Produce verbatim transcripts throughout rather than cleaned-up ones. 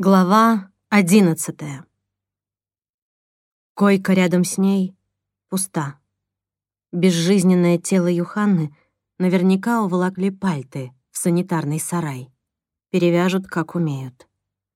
Глава одиннадцатая. Койка рядом с ней пуста. Безжизненное тело Юханны наверняка уволокли пальты в санитарный сарай. Перевяжут, как умеют.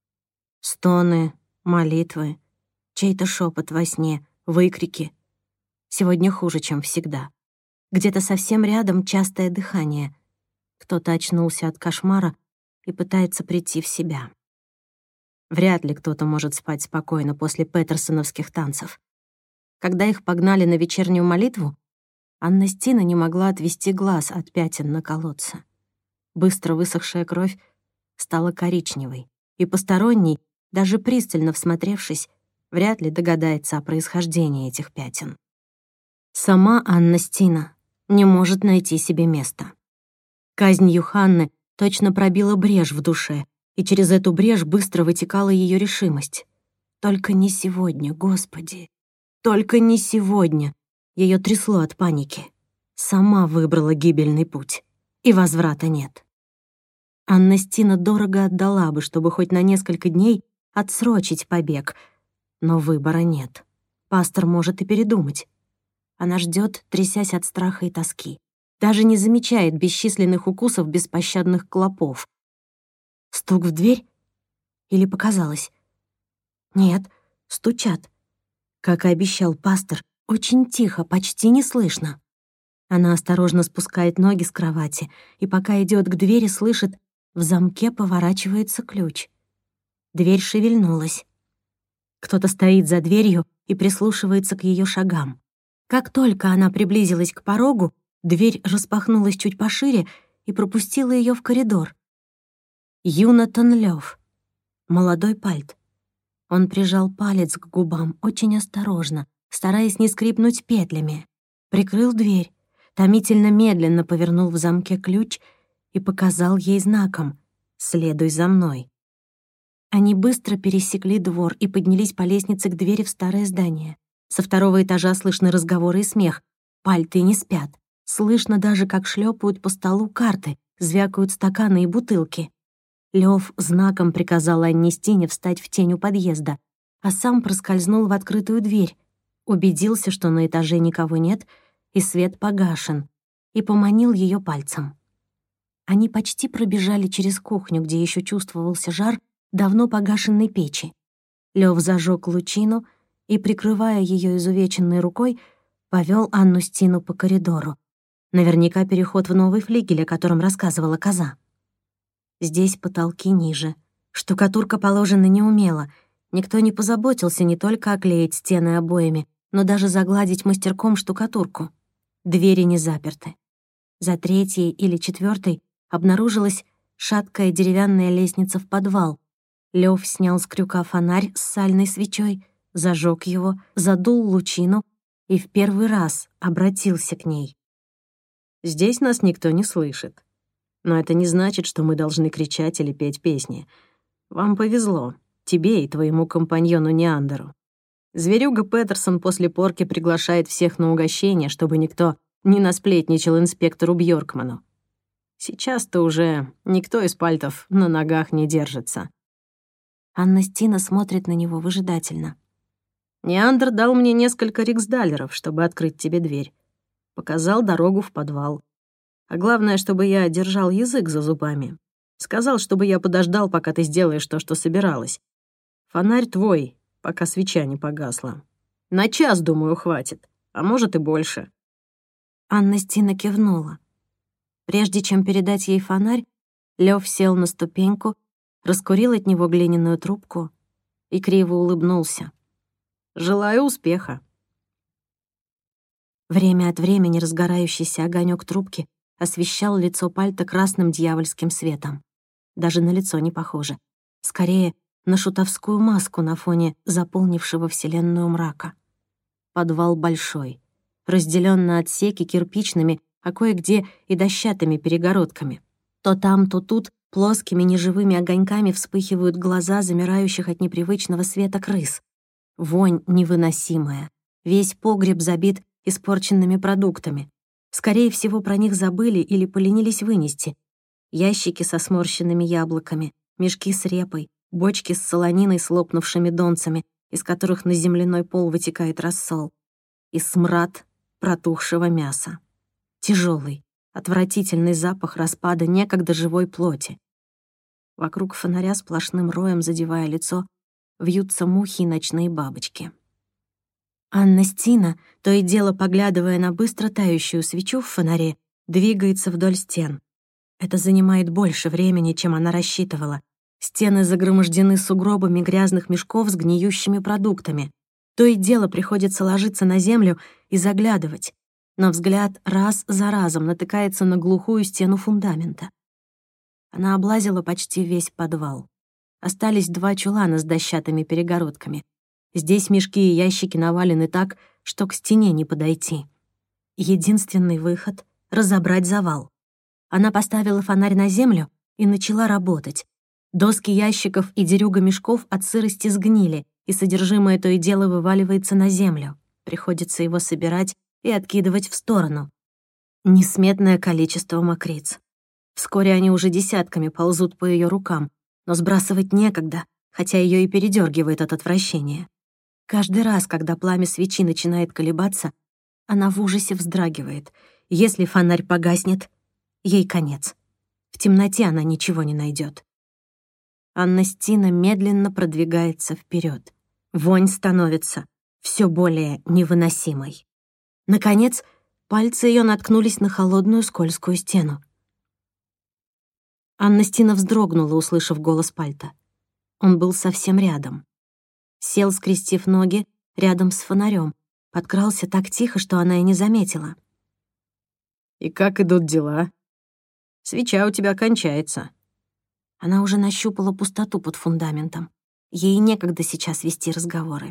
Стоны, молитвы, чей-то шепот во сне, выкрики. Сегодня хуже, чем всегда. Где-то совсем рядом частое дыхание. Кто-то очнулся от кошмара и пытается прийти в себя. Вряд ли кто-то может спать спокойно после петерсоновских танцев. Когда их погнали на вечернюю молитву, Анна Стина не могла отвести глаз от пятен на колодце. Быстро высохшая кровь стала коричневой, и посторонний, даже пристально всмотревшись, вряд ли догадается о происхождении этих пятен. Сама Анна Стина не может найти себе места. Казнь Юханны точно пробила брешь в душе, и через эту брешь быстро вытекала ее решимость. Только не сегодня, Господи! Только не сегодня! Ее трясло от паники. Сама выбрала гибельный путь, и возврата нет. Анна Стина дорого отдала бы, чтобы хоть на несколько дней отсрочить побег, но выбора нет. Пастор может и передумать. Она ждет, трясясь от страха и тоски. Даже не замечает бесчисленных укусов беспощадных клопов. Стук в дверь? Или показалось? Нет, стучат. Как и обещал пастор, очень тихо, почти не слышно. Она осторожно спускает ноги с кровати, и пока идет к двери, слышит, в замке поворачивается ключ. Дверь шевельнулась. Кто-то стоит за дверью и прислушивается к ее шагам. Как только она приблизилась к порогу, дверь распахнулась чуть пошире и пропустила ее в коридор. Юнатан Лёв, молодой пальт. Он прижал палец к губам очень осторожно, стараясь не скрипнуть петлями. Прикрыл дверь, томительно медленно повернул в замке ключ и показал ей знаком «Следуй за мной». Они быстро пересекли двор и поднялись по лестнице к двери в старое здание. Со второго этажа слышны разговоры и смех. Пальты не спят. Слышно даже, как шлепают по столу карты, звякают стаканы и бутылки. Лёв знаком приказал Анне Стине встать в тень у подъезда, а сам проскользнул в открытую дверь, убедился, что на этаже никого нет и свет погашен, и поманил её пальцем. Они почти пробежали через кухню, где ещё чувствовался жар давно погашенной печи. Лёв зажёг лучину и, прикрывая её изувеченной рукой, повёл Анну Стину по коридору. Наверняка переход в новый флигель, о котором рассказывала коза. Здесь потолки ниже. Штукатурка положена неумело. Никто не позаботился не только оклеить стены обоями, но даже загладить мастерком штукатурку. Двери не заперты. За третьей или четвёртой обнаружилась шаткая деревянная лестница в подвал. Лёв снял с крюка фонарь с сальной свечой, зажёг его, задул лучину и в первый раз обратился к ней. «Здесь нас никто не слышит. Но это не значит, что мы должны кричать или петь песни. Вам повезло, тебе и твоему компаньону Неандеру. Зверюга Петерсон после порки приглашает всех на угощение, чтобы никто не насплетничал инспектору Бьоркману. Сейчас-то уже никто из пальтов на ногах не держится». Анна Стина смотрит на него выжидательно. «Неандер дал мне несколько риксдалеров, чтобы открыть тебе дверь. Показал дорогу в подвал. А главное, чтобы я держал язык за зубами. Сказал, чтобы я подождал, пока ты сделаешь то, что собиралась. Фонарь твой, пока свеча не погасла. На час, думаю, хватит, а может и больше». Анна Стина кивнула. Прежде чем передать ей фонарь, Лёв сел на ступеньку, раскурил от него глиняную трубку и криво улыбнулся. «Желаю успеха». Время от времени разгорающийся огонёк трубки освещал лицо пальта красным дьявольским светом. Даже на лицо не похоже. Скорее, на шутовскую маску на фоне заполнившего вселенную мрака. Подвал большой, разделён на отсеки кирпичными, а кое-где и дощатыми перегородками. То там, то тут плоскими неживыми огоньками вспыхивают глаза замирающих от непривычного света крыс. Вонь невыносимая. Весь погреб забит испорченными продуктами. Скорее всего, про них забыли или поленились вынести. Ящики со сморщенными яблоками, мешки с репой, бочки с солониной с лопнувшими донцами, из которых на земляной пол вытекает рассол, и смрад протухшего мяса. Тяжелый, отвратительный запах распада некогда живой плоти. Вокруг фонаря сплошным роем, задевая лицо, вьются мухи и ночные бабочки. Анна Стина, то и дело поглядывая на быстро тающую свечу в фонаре, двигается вдоль стен. Это занимает больше времени, чем она рассчитывала. Стены загромождены сугробами грязных мешков с гниющими продуктами. То и дело приходится ложиться на землю и заглядывать, но взгляд раз за разом натыкается на глухую стену фундамента. Она облазила почти весь подвал. Остались два чулана с дощатыми перегородками. Здесь мешки и ящики навалены так, что к стене не подойти. Единственный выход — разобрать завал. Она поставила фонарь на землю и начала работать. Доски ящиков и дерюга мешков от сырости сгнили, и содержимое то и дело вываливается на землю. Приходится его собирать и откидывать в сторону. Несметное количество мокриц. Вскоре они уже десятками ползут по ее рукам, но сбрасывать некогда, хотя ее и передергивает от отвращения. Каждый раз, когда пламя свечи начинает колебаться, она в ужасе вздрагивает. Если фонарь погаснет, ей конец. В темноте она ничего не найдет. Анна Стина медленно продвигается вперед. Вонь становится все более невыносимой. Наконец, пальцы ее наткнулись на холодную скользкую стену. Анна Стина вздрогнула, услышав голос Пальта. Он был совсем рядом. Сел, скрестив ноги, рядом с фонарем. Подкрался так тихо, что она и не заметила. «И как идут дела? Свеча у тебя кончается». Она уже нащупала пустоту под фундаментом. Ей некогда сейчас вести разговоры.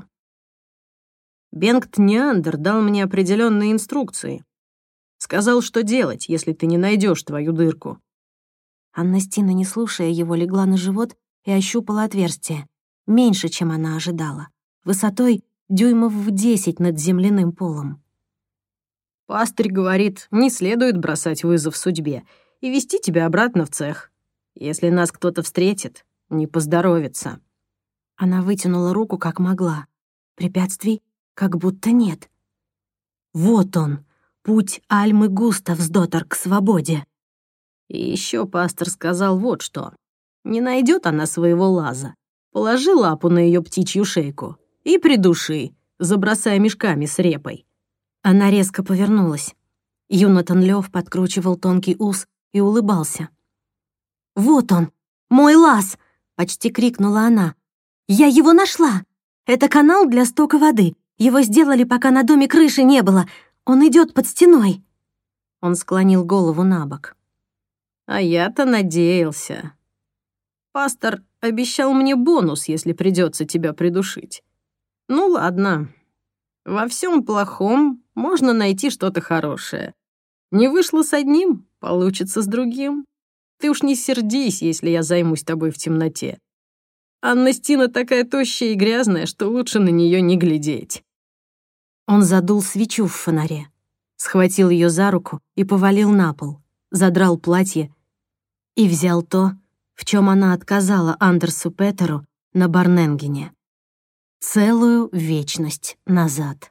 Бенгт Неандер дал мне определенные инструкции. Сказал, что делать, если ты не найдешь твою дырку. Анна Стина, не слушая его, легла на живот и ощупала отверстие. Меньше, чем она ожидала. Высотой дюймов в десять над земляным полом. Пастырь говорит, не следует бросать вызов судьбе и вести тебя обратно в цех. Если нас кто-то встретит, не поздоровится. Она вытянула руку, как могла. Препятствий как будто нет. Вот он, путь Альмы Густавсдоттер к свободе. И еще пастор сказал вот что. Не найдет она своего лаза. Положи лапу на ее птичью шейку и придуши, забросая мешками с репой. Она резко повернулась. Юнатан Лёв подкручивал тонкий ус и улыбался. «Вот он, мой лаз!» — почти крикнула она. «Я его нашла! Это канал для стока воды. Его сделали, пока на доме крыши не было. Он идет под стеной». Он склонил голову на бок. А я-то надеялся. Пастор обещал мне бонус, если придется тебя придушить. Ну ладно. Во всем плохом можно найти что-то хорошее. Не вышло с одним, получится с другим. Ты уж не сердись, если я займусь тобой в темноте. Анна Стина такая тощая и грязная, что лучше на нее не глядеть. Он задул свечу в фонаре, схватил ее за руку и повалил на пол, задрал платье и взял то, в чем она отказала Андерсу Петеру на Барненгене. Целую вечность назад.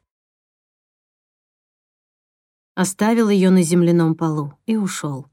Оставил ее на земляном полу и ушел.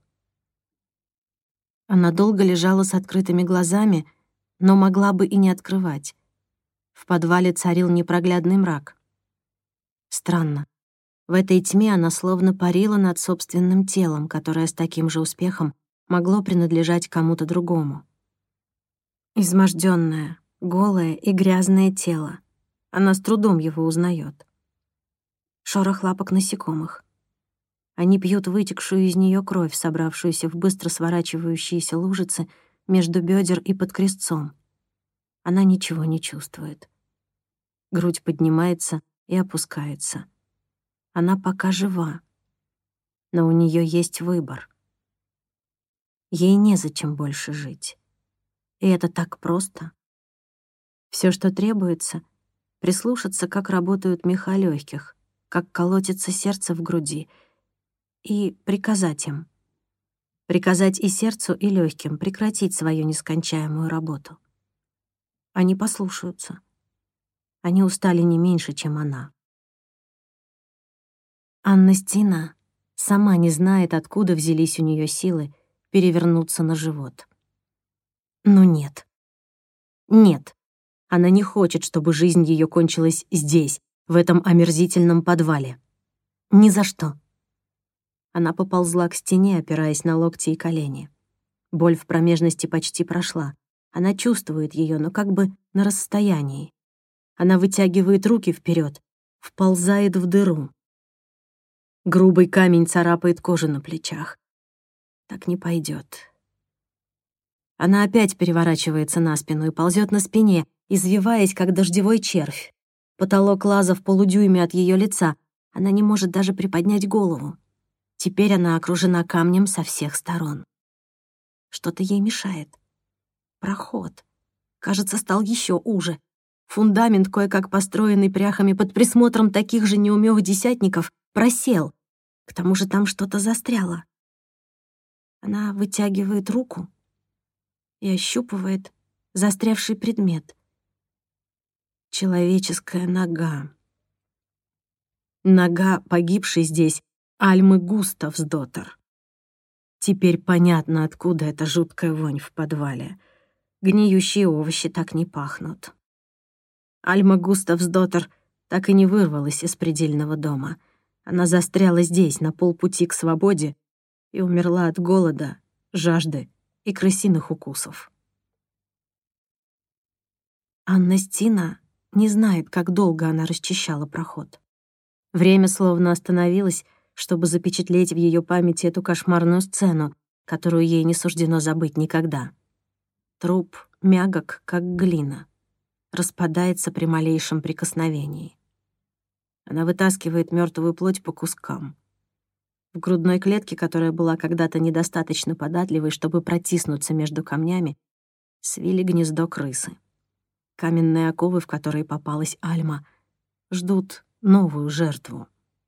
Она долго лежала с открытыми глазами, но могла бы и не открывать. В подвале царил непроглядный мрак. Странно. В этой тьме она словно парила над собственным телом, которое с таким же успехом могло принадлежать кому-то другому. Измождённое, голое и грязное тело. Она с трудом его узнает. Шорох лапок насекомых. Они пьют вытекшую из нее кровь, собравшуюся в быстро сворачивающиеся лужицы между бедер и под крестцом. Она ничего не чувствует. Грудь поднимается и опускается. Она пока жива, но у нее есть выбор. Ей незачем больше жить. И это так просто. Все, что требуется — прислушаться, как работают меха легких, как колотится сердце в груди, и приказать им. Приказать и сердцу, и легким прекратить свою нескончаемую работу. Они послушаются. Они устали не меньше, чем она. Анна Стина сама не знает, откуда взялись у нее силы перевернуться на живот. Но нет. Нет. Она не хочет, чтобы жизнь ее кончилась здесь, в этом омерзительном подвале. Ни за что. Она поползла к стене, опираясь на локти и колени. Боль в промежности почти прошла. Она чувствует ее, но как бы на расстоянии. Она вытягивает руки вперед, вползает в дыру. Грубый камень царапает кожу на плечах. Так не пойдет. Она опять переворачивается на спину и ползет на спине, извиваясь, как дождевой червь. Потолок лаза в полудюйме от ее лица. Она не может даже приподнять голову. Теперь она окружена камнем со всех сторон. Что-то ей мешает. Проход. Кажется, стал еще уже. Фундамент, кое-как построенный пряхами под присмотром таких же неумелых десятников, просел. К тому же там что-то застряло. Она вытягивает руку и ощупывает застрявший предмет. Человеческая нога. Нога, погибшей здесь, Альмы Густавсдоттер. Теперь понятно, откуда эта жуткая вонь в подвале. Гниющие овощи так не пахнут. Альма Густавсдоттер так и не вырвалась из предельного дома. Она застряла здесь, на полпути к свободе, и умерла от голода, жажды и крысиных укусов. Анна Стина не знает, как долго она расчищала проход. Время словно остановилось, чтобы запечатлеть в ее памяти эту кошмарную сцену, которую ей не суждено забыть никогда. Труп мягок, как глина, распадается при малейшем прикосновении. Она вытаскивает мертвую плоть по кускам. В грудной клетке, которая была когда-то недостаточно податливой, чтобы протиснуться между камнями, свили гнездо крысы. Каменные оковы, в которые попалась Альма, ждут новую жертву.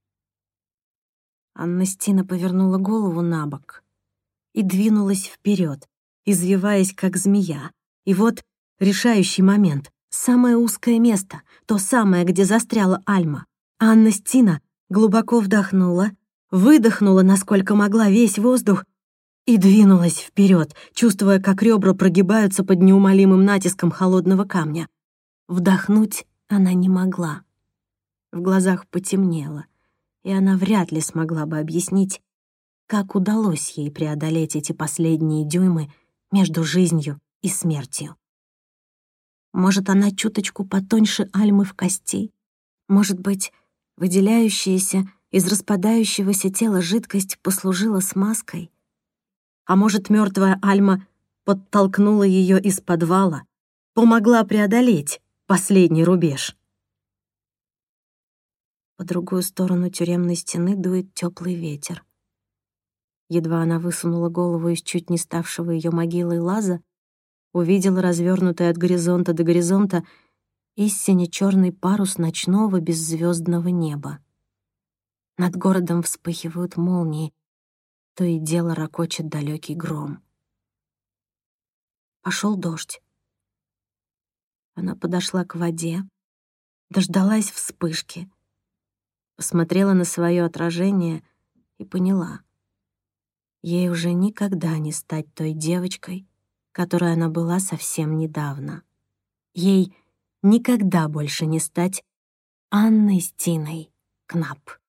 Анна Стина повернула голову на бок и двинулась вперед, извиваясь, как змея. И вот решающий момент. Самое узкое место, то самое, где застряла Альма. Анна Стина глубоко вдохнула, выдохнула, насколько могла, весь воздух и двинулась вперед, чувствуя, как ребра прогибаются под неумолимым натиском холодного камня. Вдохнуть она не могла. В глазах потемнело, и она вряд ли смогла бы объяснить, как удалось ей преодолеть эти последние дюймы между жизнью и смертью. Может, она чуточку потоньше Альмы в кости? Может быть, выделяющаяся из распадающегося тела жидкость послужила смазкой? А может, мертвая Альма подтолкнула ее из подвала, помогла преодолеть последний рубеж? По другую сторону тюремной стены дует теплый ветер. Едва она высунула голову из чуть не ставшего ее могилой лаза, увидела развернутый от горизонта до горизонта истинно черный парус ночного беззвездного неба. Над городом вспыхивают молнии, то и дело рокочет далекий гром. Пошел дождь. Она подошла к воде, дождалась вспышки, посмотрела на свое отражение и поняла. Ей уже никогда не стать той девочкой, которой она была совсем недавно. Ей никогда больше не стать Анной Стиной Кнап.